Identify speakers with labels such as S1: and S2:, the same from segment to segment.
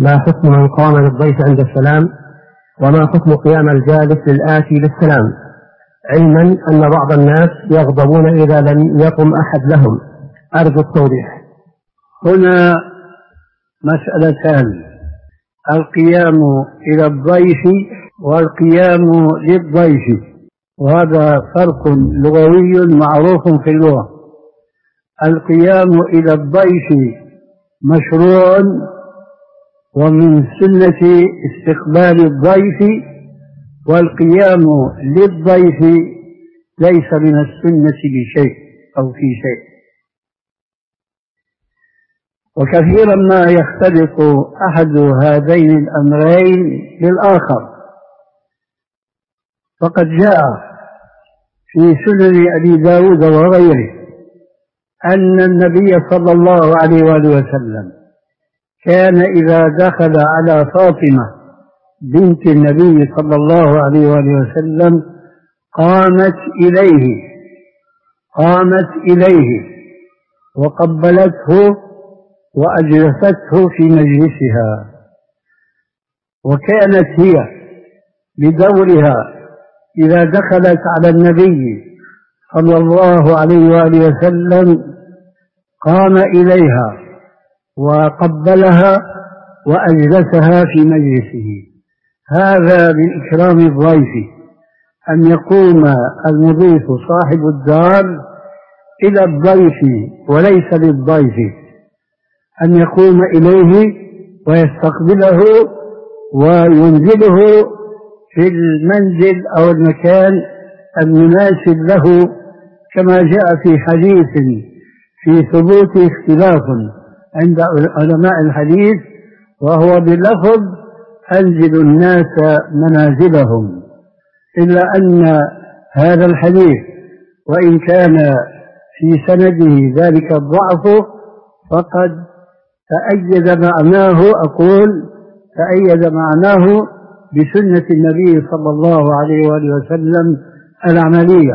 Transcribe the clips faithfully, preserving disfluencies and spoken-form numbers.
S1: ما حكم من قام للضيف عند السلام؟ وما حكم قيام الجالس للآتي للسلام، علما أن بعض الناس يغضبون إذا لم يقم أحد لهم؟ أرجو التوضيح.
S2: هنا مسألتان: القيام إلى الضيف والقيام للضيف، وهذا فرق لغوي معروف في اللغة. القيام إلى الضيف مشروع ومن سنة استقبال الضيف، والقيام للضيف ليس من السنة بشيء أو في شيء. وكثيرا ما يختلط أحد هذين الأمرين بالآخر، فقد جاء في سنن أبي داود وغيره أن النبي صلى الله عليه وآله وسلم كان إذا دخل على فاطمة بنت النبي صلى الله عليه وآله وسلم قامت إليه قامت إليه وقبلته وأجلسته في مجلسها، وكانت هي بدورها إذا دخلت على النبي صلى الله عليه وآله وسلم قام إليها وقبلها وأجلسها في مجلسه. هذا من إكرام الضيف، أن يقوم المضيف صاحب الدار إلى الضيف وليس للضيف، أن يقوم إليه ويستقبله وينزله في المنزل أو المكان المناسب له، كما جاء في حديث في ثبوت اختلاف عند علماء الحديث، وهو بلفظ أنزل الناس منازلهم، إلا أن هذا الحديث وإن كان في سنده ذلك الضعف فقد تأيد معناه أقول تأيد معناه بسنة النبي صلى الله عليه وآله وسلم العملية.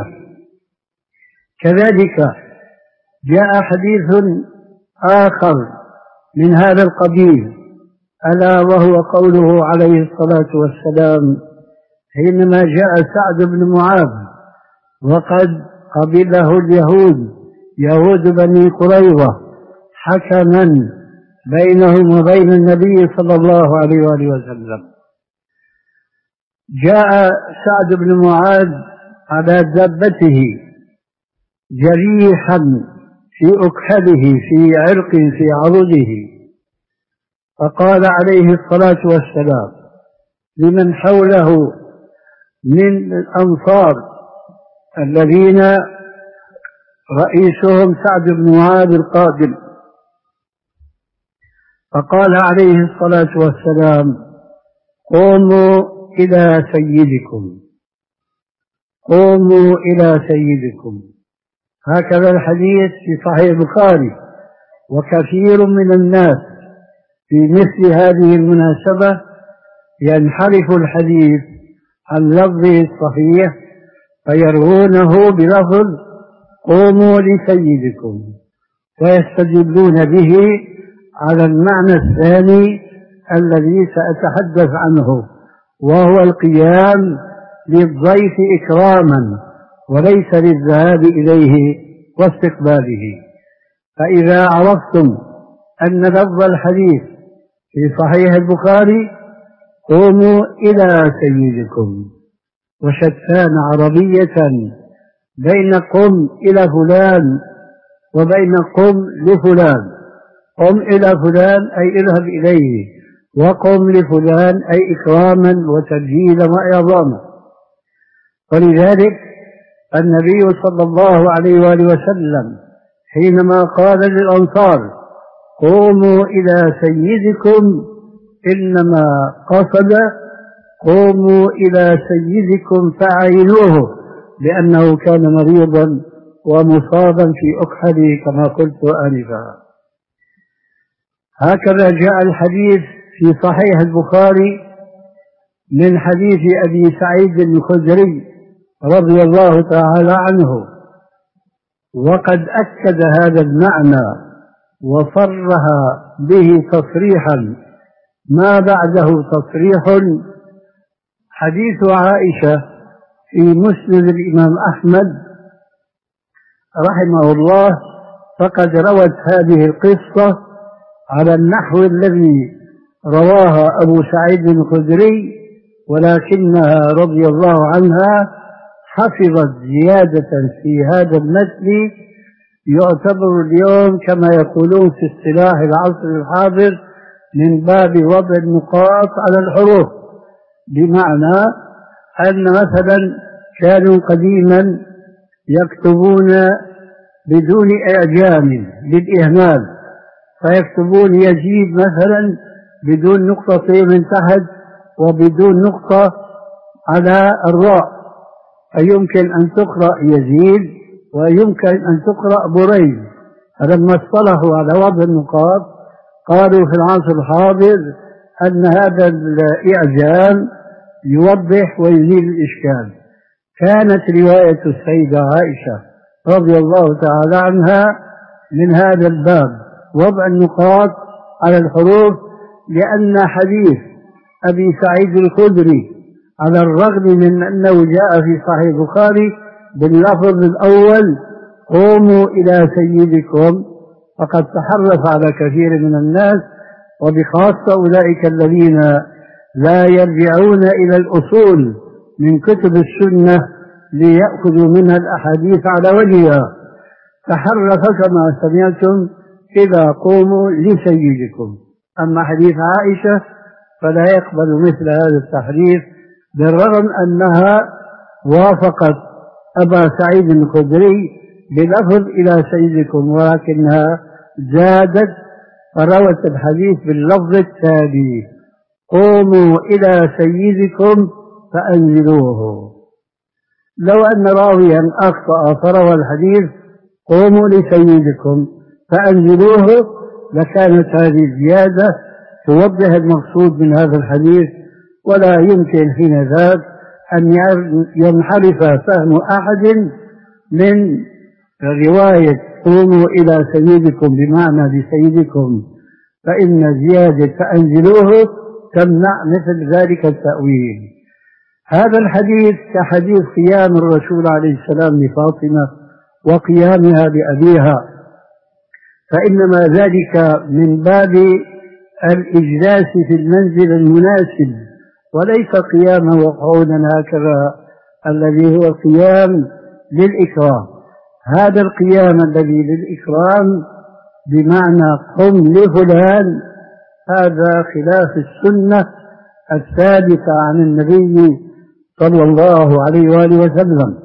S2: كذلك جاء حديث آخر من هذا القبيل، ألا وهو قوله عليه الصلاة والسلام حينما جاء سعد بن معاذ وقد قبله اليهود يهود بني قريظة حكما بينهم وبين النبي صلى الله عليه وآله وسلم. جاء سعد بن معاذ على دابته جريحا في أكحله في عرق في عضده، فقال عليه الصلاة والسلام لمن حوله من الأنصار الذين رئيسهم سعد بن معاذ القادم، فقال عليه الصلاة والسلام قوموا إلى سيدكم قوموا إلى سيدكم. هكذا الحديث في صحيح البخاري. وكثير من الناس في مثل هذه المناسبة ينحرف الحديث عن لفظه الصحيح فيروونه بلفظ قوموا لسيدكم، ويستدلون به على المعنى الثاني الذي سأتحدث عنه، وهو القيام للضيف إكراما وليس للذهاب إليه واستقباله. فإذا عرفتم أن لفظ الحديث في صحيح البخاري قوموا إلى سيدكم، وشتان عربية بين قم إلى فلان وبين قم لفلان. قم إلى فلان أي اذهب إليه، وقم لفلان أي إكراما وتبجيلا وإعظاما. ولذلك النبي صلى الله عليه وآله وسلم حينما قال للأنصار قوموا إلى سيدكم إنما قصد قوموا إلى سيدكم فعينوه، لأنه كان مريضا ومصابا في أكحله كما قلت آنفا. هكذا جاء الحديث في صحيح البخاري من حديث أبي سعيد الخدري رضي الله تعالى عنه، وقد أكد هذا المعنى وصرح به تصريحا ما بعده تصريح. حديث عائشة في مسند الإمام أحمد رحمه الله، فقد روت هذه القصة على النحو الذي رواها أبو سعيد الخدري، ولكنها رضي الله عنها حفظت زيادة في هذا المتن يعتبر اليوم كما يقولون في اصطلاح العصر الحاضر من باب وضع النقاط على الحروف، بمعنى أن مثلا كانوا قديما يكتبون بدون إعجام للإهمال، فيكتبون يزيد مثلا بدون نقطتين من تحت وبدون نقطة على الراء، فيمكن أن تقرأ يزيد ويمكن أن تقرأ بريد. فلما اصطلحوا على وضع النقاط قالوا في العصر الحاضر أن هذا الإعجام يوضح ويزيل الإشكال. كانت رواية السيدة عائشة رضي الله تعالى عنها من هذا الباب، وضع النقاط على الحروف، لأن حديث أبي سعيد الخدري على الرغم من أنه جاء في صحيح البخاري باللفظ الأول قوموا إلى سيدكم، فقد تحرف على كثير من الناس، وبخاصة أولئك الذين لا يرجعون إلى الأصول من كتب السنة ليأخذوا منها الأحاديث على وجهها، تحرف كما سمعتم إذا قوموا لسيدكم. أما حديث عائشة فلا يقبل مثل هذا التحريف، بالرغم أنها وافقت أبا سعيد الخدري بلفظ إلى سيدكم، ولكنها زادت فروت الحديث باللفظ التالي قوموا إلى سيدكم فأنزلوه. لو أن راويا أخطأ فروى الحديث قوموا لسيدكم فأنزلوه لكانت هذه الزيادة توضح المقصود من هذا الحديث، ولا يمكن حين ذاك أن ينحرف فهم أحد من رواية قوموا إلى سيدكم بمعنى لسيدكم، فإن زيادة فأنزلوه تمنع مثل ذلك التأويل. هذا الحديث كحديث قيام الرسول عليه السلام لفاطمة وقيامها بأبيها، فإنما ذلك من باب الإجلاس في المنزل المناسب، وليس قياما وقعودا هكذا الذي هو قيام للإكرام. هذا القيام الذي للإكرام بمعنى قم لفلان هذا خلاف السنة الثابتة عن النبي صلى الله عليه وآله وسلم.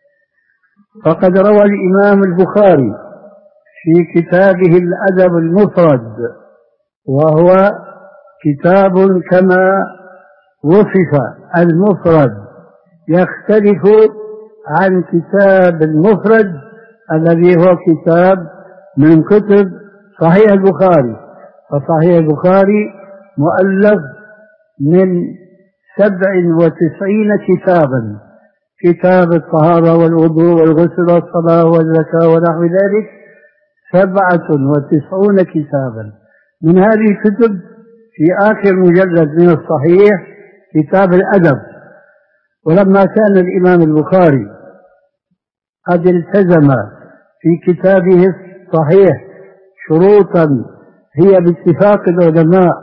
S2: فقد روى الإمام البخاري في كتابه الأدب المفرد، وهو كتاب كما وصف المفرد يختلف عن كتاب المفرد الذي هو كتاب من كتب صحيح البخاري. فصحيح البخاري مؤلف من سبع وتسعين كتابا، كتاب الطهارة والوضوء والغسل والصلاة والزكاة ونحو ذلك، سبعة وتسعون كتابا. من هذه الكتب في آخر مجلد من الصحيح كتاب الأدب. ولما كان الإمام البخاري قد التزم في كتابه الصحيح شروطا هي باتفاق العلماء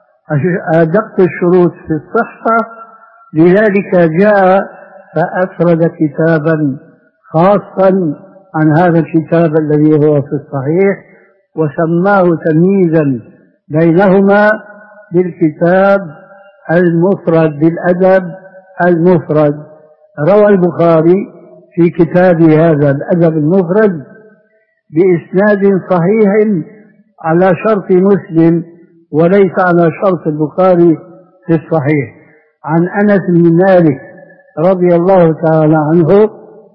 S2: أدق الشروط في الصحة، لذلك جاء فأفرد كتابا خاصا عن هذا الكتاب الذي هو في الصحيح، وسماه تمييزا بينهما بالكتاب المفرد بالأدب المفرد. روى البخاري في كتابه هذا الأدب المفرد بإسناد صحيح على شرط مسلم وليس على شرط البخاري في الصحيح، عن أنس بن مالك رضي الله تعالى عنه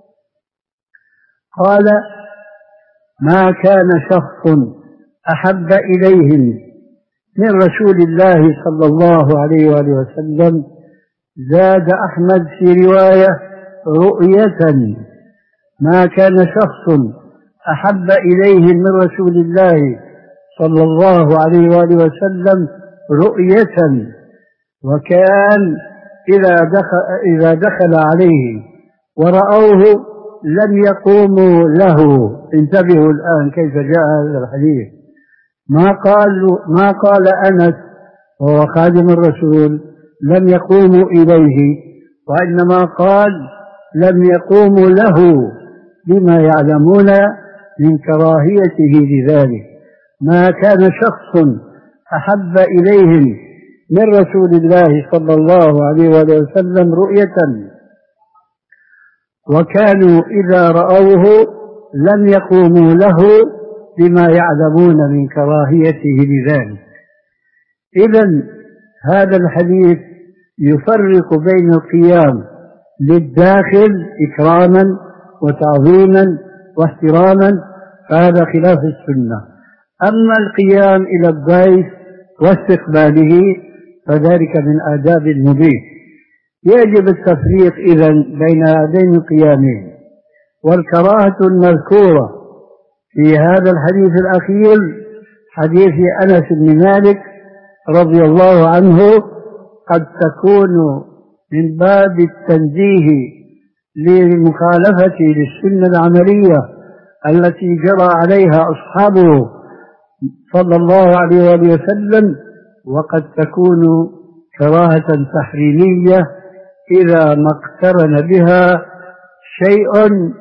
S2: قال ما كان شخص أحب إليهم من رسول الله صلى الله عليه وآله وسلم، زاد أحمد في رواية رؤية، ما كان شخص أحب إليهم من رسول الله صلى الله عليه وآله وسلم رؤية، وكان إذا دخل, إذا دخل عليه ورأوه لم يقوموا له. انتبهوا الآن كيف جاء هذا الحديث. ما قال ما قال أنس وهو خادم الرسول لم يقوموا إليه، وإنما قال لم يقوموا له بما يعلمون من كراهيته لذلك. ما كان شخص أحب إليهم من رسول الله صلى الله عليه وسلم رؤية، وكانوا إذا رأوه لم يقوموا له بما يعلمون من كراهيته لذلك. إذن هذا الحديث يفرق بين القيام للداخل إكراما وتعظيما واحتراما، فهذا خلاف السنة. أما القيام إلى الضيف واستقباله فذلك من آداب المضيف. يجب التفريق إذن بين هذين القيامين. والكراهة المذكورة في هذا الحديث الأخير حديث أنس بن مالك رضي الله عنه قد تكون من باب التنزيه للمخالفة للسنة العملية التي جرى عليها أصحابه صلى الله عليه وسلم، وقد تكون كراهة تحريمية إذا ما اقترن بها شيء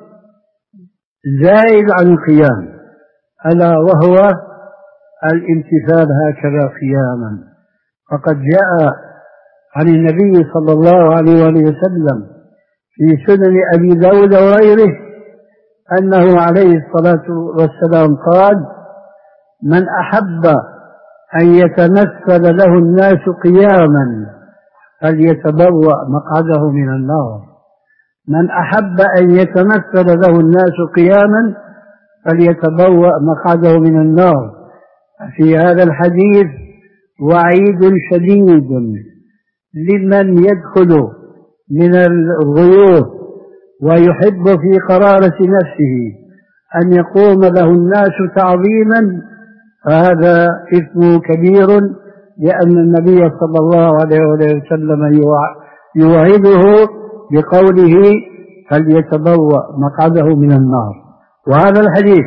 S2: زائد عن القيام، ألا وهو الامتثال هكذا قياما. فقد جاء عن النبي صلى الله عليه وسلم في سنن أبي داود وغيره أنه عليه الصلاة والسلام قال: من أحب أن يتمثل له الناس قياما فليتبوأ مقعده من النار. من أحب أن يتمثل له الناس قياما فليتبوأ مقعده من النار. في هذا الحديث وعيد شديد لمن يدخل من الغيوب ويحب في قرارة نفسه أن يقوم له الناس تعظيما، فهذا إثم كبير، لأن النبي صلى الله عليه وسلم يوعده بقوله: فليتبوأ مقعده من النار. وهذا الحديث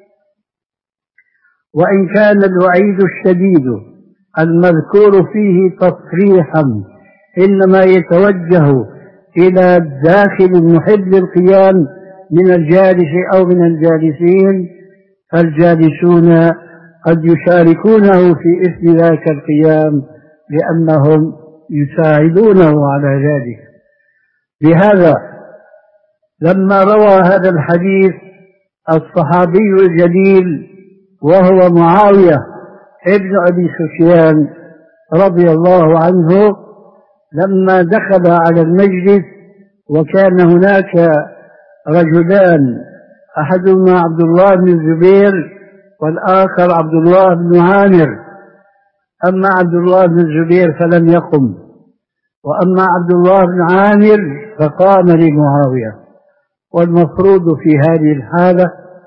S2: وإن كان الوعيد الشديد المذكور فيه تصريحا إنما يتوجه إلى الداخل المحب للقيام من الجالس أو من الجالسين، فالجالسون قد يشاركونه في إثم ذاك القيام لأنهم يساعدونه على ذلك. بهذا لما روى هذا الحديث الصحابي الجليل وهو معاوية ابن أبي سفيان رضي الله عنه، لما دخل على المجلس وكان هناك رجلان، أحدهما عبد الله بن الزبير والآخر عبد الله بن عامر. أما عبد الله بن الزبير فلم يقم، وأما عبد الله بن عامر فقام لمعاوية. والمفروض في هذه الحالة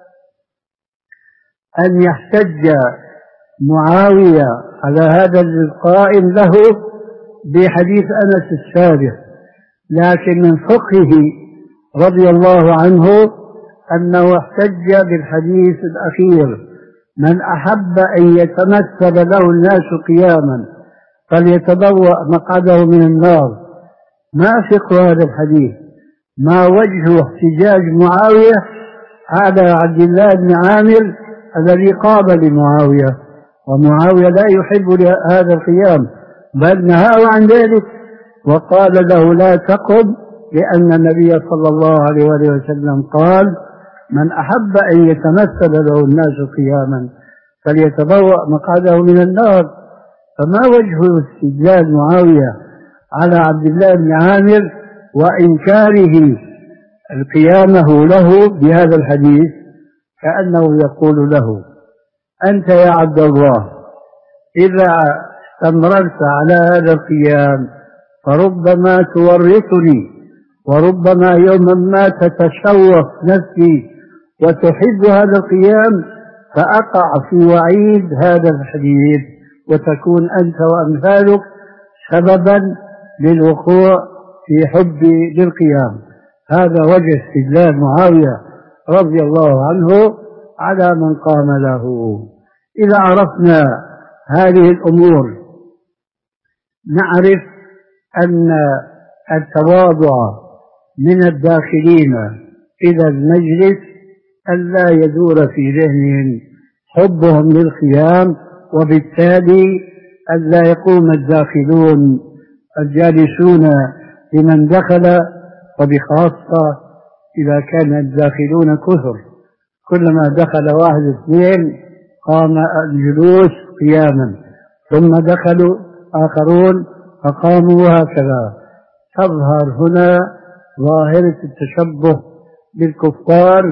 S2: أن يحتج معاوية على هذا القائم له بحديث أنس السابق، لكن من فقهه رضي الله عنه أنه احتج بالحديث الأخير: من أحب أن يتمثل له الناس قياما فليتبوأ مقعده من النار. ما فقه هذا الحديث؟ ما وجه احتجاج معاوية على عبد الله بن عامر الذي قام لمعاوية، ومعاوية لا يحب هذا القيام بل نهاه عن ذلك وقال له: لا تقم، لأن النبي صلى الله عليه وسلم قال: من أحب أن يتمثل له الناس قياما فليتبوأ مقعده من النار. فما وجه استدلال معاوية على عبد الله بن عامر وإنكاره قيامه له بهذا الحديث؟ كأنه يقول له: أنت يا عبد الله إذا استمررت على هذا القيام فربما تورطني، وربما يوما ما تتشوف نفسي وتحب هذا القيام فأقع في وعيد هذا الحديث وتكون أنت وأمثالك سببا للوقوع في حب للقيام. هذا وجه استدلال معاوية رضي الله عنه على من قام له. إذا عرفنا هذه الأمور نعرف أن التواضع من الداخلين إلى المجلس ألا يدور في ذهنهم حبهم للقيام، وبالتالي ألا يقوم الداخلون الجالسون لمن دخل، وبخاصة إذا كان الداخلون كثر، كلما دخل واحد اثنين قام الجلوس قياما، ثم دخلوا آخرون فقاموا، وهكذا تظهر هنا ظاهرة التشبه بالكفار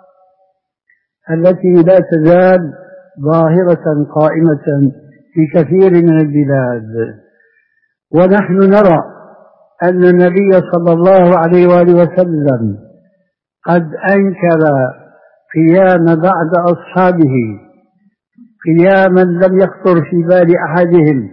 S2: التي لا تزال ظاهرة قائمة في كثير من البلاد. ونحن نرى أن النبي صلى الله عليه وآله وسلم قد أنكر قيام بعض أصحابه قياما لم يخطر في بال أحدهم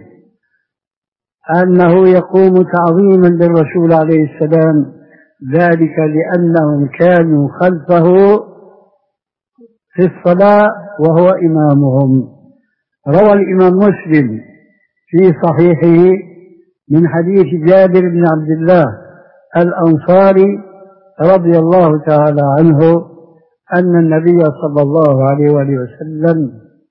S2: أنه يقوم تعظيما للرسول عليه السلام، ذلك لأنهم كانوا خلفه في الصلاة وهو إمامهم. روى الإمام مسلم في صحيحه من حديث جابر بن عبد الله الأنصاري رضي الله تعالى عنه أن النبي صلى الله عليه وآله وسلم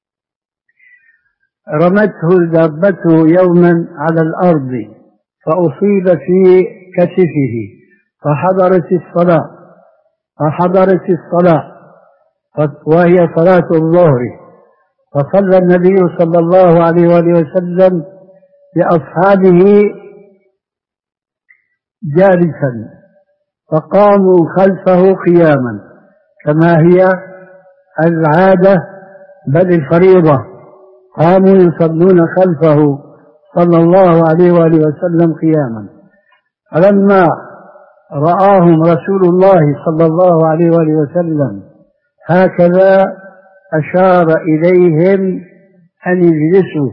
S2: رمته دابته يوما على الأرض فأصيب في كتفه فحضرت الصلاة فحضرت الصلاة وهي صلاة الظهر، فصلى النبي صلى الله عليه وآله وسلم بأصحابه جالسا، فقاموا خلفه قياما كما هي العادة بل الفريضة، قاموا يصلون خلفه صلى الله عليه وآله وسلم قياما. فلما رآهم رسول الله صلى الله عليه وآله وسلم هكذا أشار إليهم أن يجلسوا،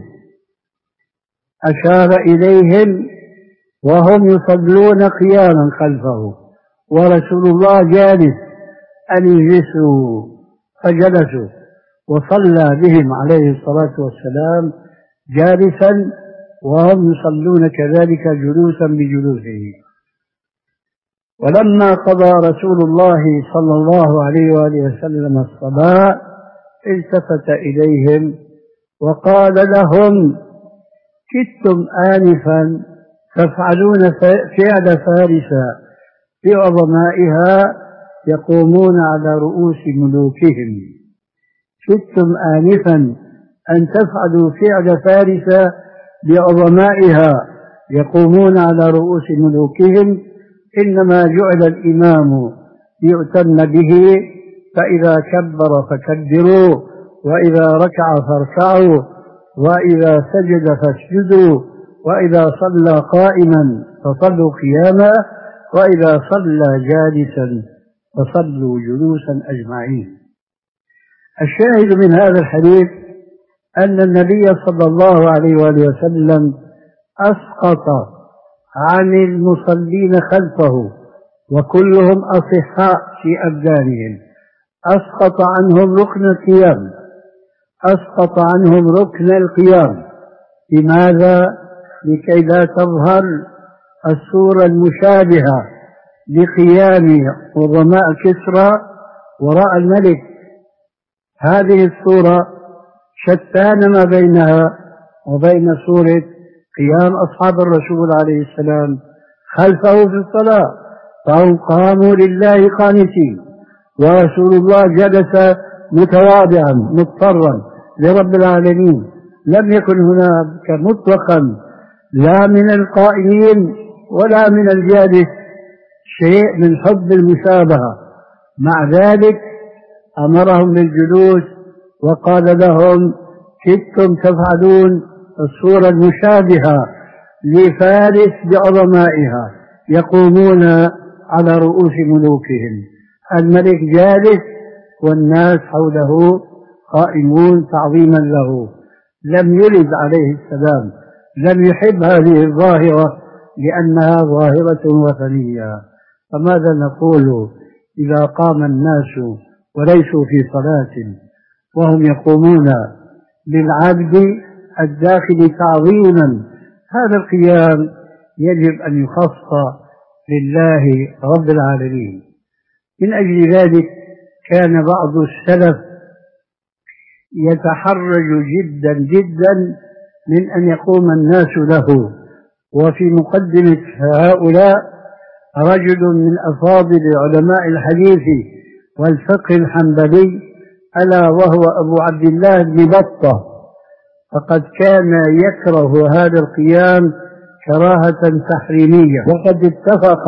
S2: أشار إليهم وهم يصلون قياما خلفه ورسول الله جالس أن يجلسوا، فجلسوا وصلى بهم عليه الصلاة والسلام جالسا وهم يصلون كذلك جلوسا بجلوسه. ولما قضى رسول الله صلى الله عليه وآله وسلم الصلاة التفت إليهم وقال لهم: كدتم آنفا تفعلون فعل فارس بعظمائها يقومون على رؤوس ملوكهم. كدتم آنفا أن تفعلوا فعل فارس بعظمائها يقومون على رؤوس ملوكهم، إنما جعل الإمام ليؤتم به، فإذا كبر فكبروا، وإذا ركع فاركعوا، وإذا سجد فاسجدوا، وإذا صلى قائما فصلوا قياما، وإذا صلى جالسا فصلوا جلوسا أجمعين. الشاهد من هذا الحديث أن النبي صلى الله عليه وآله وسلم أسقط عن المصلين خلفه وكلهم أصحاء في أبدانهم، أسقط عنهم ركن القيام، أسقط عنهم ركن القيام. لماذا؟ لكي لا تظهر الصورة المشابهة لقيام عظماء كسرى وراء الملك. هذه الصورة شتان ما بينها وبين صورة قيام أصحاب الرسول عليه السلام خلفه في الصلاة، فهم قاموا لله قانتين، ورسول الله جلس متواضعا مضطرا لرب العالمين. لم يكن هناك مطلقا لا من القائمين ولا من الجالس شيء من حب المشابهة. مع ذلك أمرهم بالجلوس وقال لهم: كدتم تفعلون الصورة المشابهة لفارس بعظمائها يقومون على رؤوس ملوكهم. الملك جالس والناس حوله قائمون تعظيما له. لم يلد عليه السلام، لم يحب هذه الظاهرة لأنها ظاهرة وثنية. فماذا نقول إذا قام الناس وليسوا في صلاة وهم يقومون للعبد الداخل تعظيما؟ هذا القيام يجب أن يخص لله رب العالمين. من أجل ذلك كان بعض السلف يتحرج جدا جدا من أن يقوم الناس له، وفي مقدمة هؤلاء رجل من أفاضل علماء الحديث والفقه الحنبلي، ألا وهو أبو عبد الله بن بطة، فقد كان يكره هذا القيام كراهة تحريمية. وقد اتفق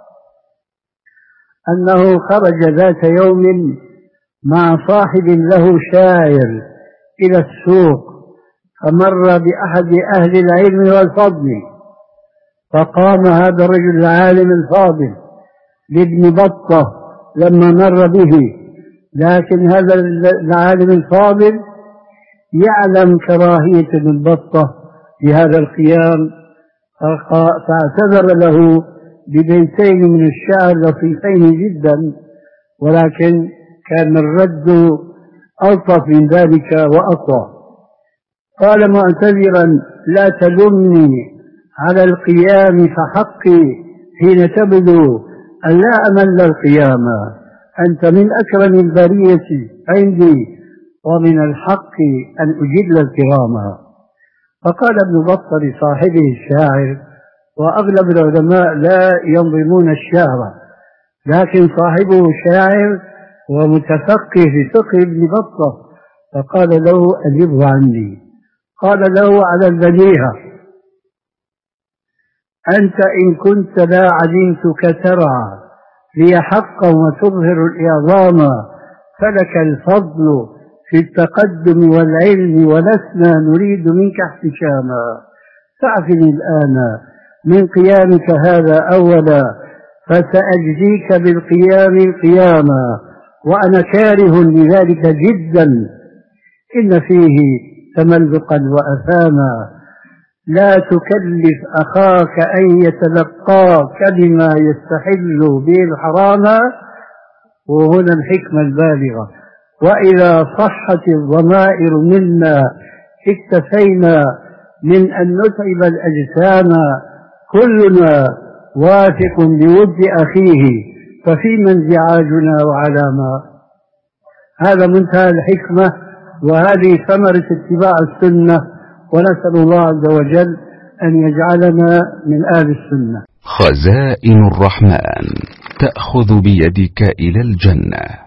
S2: أنه خرج ذات يوم مع صاحب له شاعر إلى السوق، فمر بأحد أهل العلم والفضل، فقام هذا الرجل العالم الفاضل لابن بطة لما مر به، لكن هذا العالم الفاضل يعلم كراهية ابن بطة بهذا القيام، فاعتذر له ببيتين من الشعر لطيفين جدا، ولكن كان الرد ألطف من ذلك وأقوى. قال معتذرا: لا تلمني على القيام فحقي حين تبدو أن لا أمل القيام، أنت من أكرم البرية عندي ومن الحق أن أجل الكرام. فقال ابن بطة لصاحبه الشاعر، وأغلب العلماء لا ينظمون الشعر، لكن صاحبه شاعر ومتفقه في فقه ابن بطة، فقال له: أجبه عني. قال له على البديهة: أنت إن كنت لا علمتك ترعى لي حقا وتظهر الإعظام، فلك الفضل في التقدم والعلم، ولسنا نريد منك احتشاما، فاعفني الآن من قيامك هذا أولا، فسأجزيك بالقيام القياما، وأنا كاره لذلك جدا، إن فيه تملقا وأثاما، لا تكلف أخاك أن يتلقاك بما يستحل به الحرام، وهنا الحكمة البالغة، وإذا صحت الضمائر منا اكتفينا من أن نتعب الأجسام، كلنا واثق بود أخيه، ففيما انزعاجنا وعلاما. هذا منتهى الحكمة، وهذه ثمرة اتباع السنة، ونسأل الله عز وجل أن يجعلنا من أهل السنة.
S3: خزائن الرحمن تأخذ بيدك إلى الجنة.